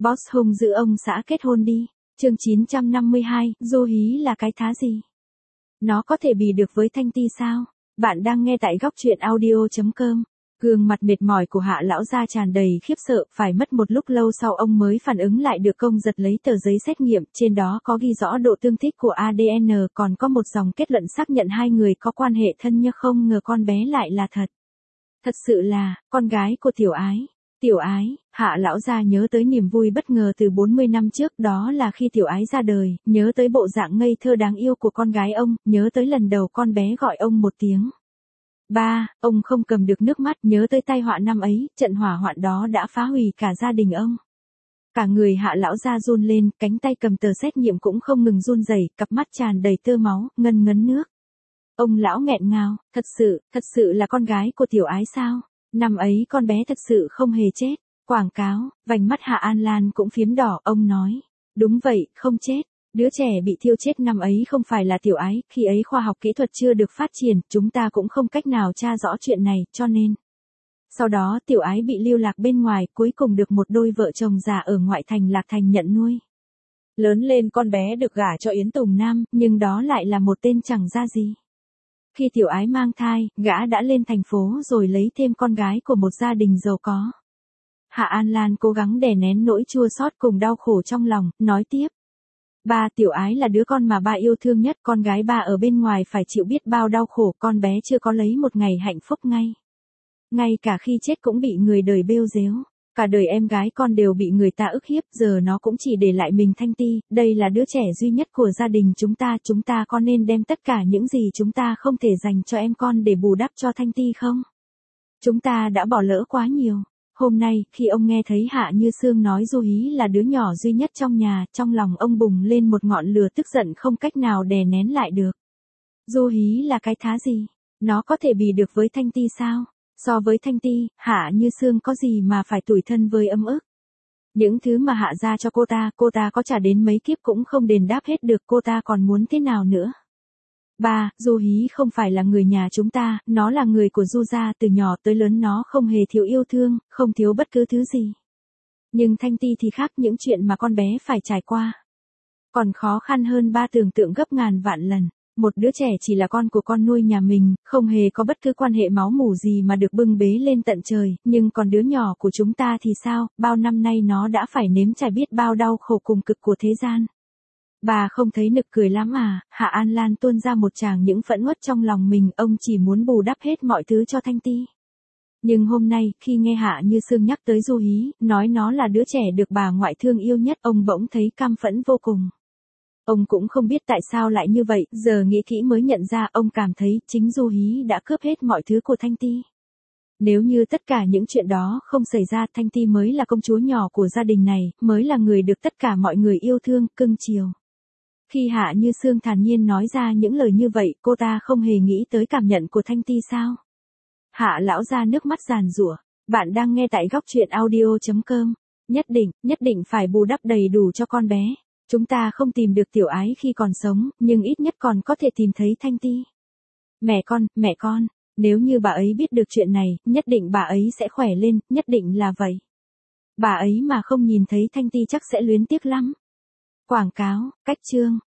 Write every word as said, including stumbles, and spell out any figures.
Boss hung giữ ông xã kết hôn đi. Chương chín trăm năm mươi hai, Du Hí là cái thá gì? Nó có thể bì được với Thanh Ti sao? Bạn đang nghe tại góc truyện audio chấm com. Gương mặt mệt mỏi của Hạ lão gia tràn đầy khiếp sợ, phải mất một lúc lâu sau ông mới phản ứng lại được. Công giật lấy tờ giấy xét nghiệm, trên đó có ghi rõ độ tương thích của a đê en, còn có một dòng kết luận xác nhận hai người có quan hệ thân như không ngờ con bé lại là thật. Thật sự là, con gái của Tiểu Ái. Tiểu Ái, Hạ lão gia nhớ tới niềm vui bất ngờ từ bốn mươi năm trước, đó là khi Tiểu Ái ra đời, nhớ tới bộ dạng ngây thơ đáng yêu của con gái ông, nhớ tới lần đầu con bé gọi ông một tiếng ba, ông không cầm được nước mắt, nhớ tới tai họa năm ấy, trận hỏa hoạn đó đã phá hủy cả gia đình ông. Cả người Hạ lão gia run lên, cánh tay cầm tờ xét nghiệm cũng không ngừng run rẩy, cặp mắt tràn đầy tơ máu, ngân ngấn nước. Ông lão nghẹn ngào, thật sự, thật sự là con gái của Tiểu Ái sao? Năm ấy con bé thật sự không hề chết. Quảng cáo, vành mắt Hạ An Lan cũng phiếm đỏ, ông nói. Đúng vậy, không chết. Đứa trẻ bị thiêu chết năm ấy không phải là Tiểu Ái, khi ấy khoa học kỹ thuật chưa được phát triển, chúng ta cũng không cách nào tra rõ chuyện này, cho nên. Sau đó Tiểu Ái bị lưu lạc bên ngoài, cuối cùng được một đôi vợ chồng già ở ngoại thành Lạc Thành nhận nuôi. Lớn lên con bé được gả cho Yến Tùng Nam, nhưng đó lại là một tên chẳng ra gì. Khi Tiểu Ái mang thai, gã đã lên thành phố rồi lấy thêm con gái của một gia đình giàu có. Hạ An Lan cố gắng đè nén nỗi chua xót cùng đau khổ trong lòng, nói tiếp. Ba, Tiểu Ái là đứa con mà ba yêu thương nhất, con gái ba ở bên ngoài phải chịu biết bao đau khổ, con bé chưa có lấy một ngày hạnh phúc ngay. Ngay cả khi chết cũng bị người đời bêu dếu. Cả đời em gái con đều bị người ta ức hiếp, giờ nó cũng chỉ để lại mình Thanh Ti, đây là đứa trẻ duy nhất của gia đình chúng ta, chúng ta có nên đem tất cả những gì chúng ta không thể dành cho em con để bù đắp cho Thanh Ti không? Chúng ta đã bỏ lỡ quá nhiều. Hôm nay, khi ông nghe thấy Hạ Như Sương nói Du Hí là đứa nhỏ duy nhất trong nhà, trong lòng ông bùng lên một ngọn lửa tức giận không cách nào đè nén lại được. Du Hí là cái thá gì? Nó có thể bì được với Thanh Ti sao? So với Thanh Ti, Hạ Như Sương có gì mà phải tủi thân với ấm ức. Những thứ mà Hạ ra cho cô ta, cô ta có trả đến mấy kiếp cũng không đền đáp hết được, cô ta còn muốn thế nào nữa. Ba, Du Hí không phải là người nhà chúng ta, nó là người của Du gia, từ nhỏ tới lớn nó không hề thiếu yêu thương, không thiếu bất cứ thứ gì. Nhưng Thanh Ti thì khác, những chuyện mà con bé phải trải qua còn khó khăn hơn ba tưởng tượng gấp ngàn vạn lần. Một đứa trẻ chỉ là con của con nuôi nhà mình, không hề có bất cứ quan hệ máu mủ gì mà được bưng bế lên tận trời, nhưng còn đứa nhỏ của chúng ta thì sao, bao năm nay nó đã phải nếm trải biết bao đau khổ cùng cực của thế gian. Bà không thấy nực cười lắm à? Hạ An Lan tuôn ra một tràng những phẫn uất trong lòng mình, ông chỉ muốn bù đắp hết mọi thứ cho Thanh Ti. Nhưng hôm nay, khi nghe Hạ Như Sương nhắc tới Du Hí, nói nó là đứa trẻ được bà ngoại thương yêu nhất, ông bỗng thấy căm phẫn vô cùng. Ông cũng không biết tại sao lại như vậy, giờ nghĩ kỹ mới nhận ra, ông cảm thấy chính Du Hí đã cướp hết mọi thứ của Thanh Ti. Nếu như tất cả những chuyện đó không xảy ra, Thanh Ti mới là công chúa nhỏ của gia đình này, mới là người được tất cả mọi người yêu thương, cưng chiều. Khi Hạ Như Sương thản nhiên nói ra những lời như vậy, cô ta không hề nghĩ tới cảm nhận của Thanh Ti sao? Hạ lão ra nước mắt giàn giụa. Bạn đang nghe tại góc truyện audio chấm com. Nhất định, nhất định phải bù đắp đầy đủ cho con bé. Chúng ta không tìm được Tiểu Ái khi còn sống, nhưng ít nhất còn có thể tìm thấy Thanh Ti. Mẹ con, mẹ con, nếu như bà ấy biết được chuyện này, nhất định bà ấy sẽ khỏe lên, nhất định là vậy. Bà ấy mà không nhìn thấy Thanh Ti chắc sẽ luyến tiếc lắm. Quảng cáo, cách chương.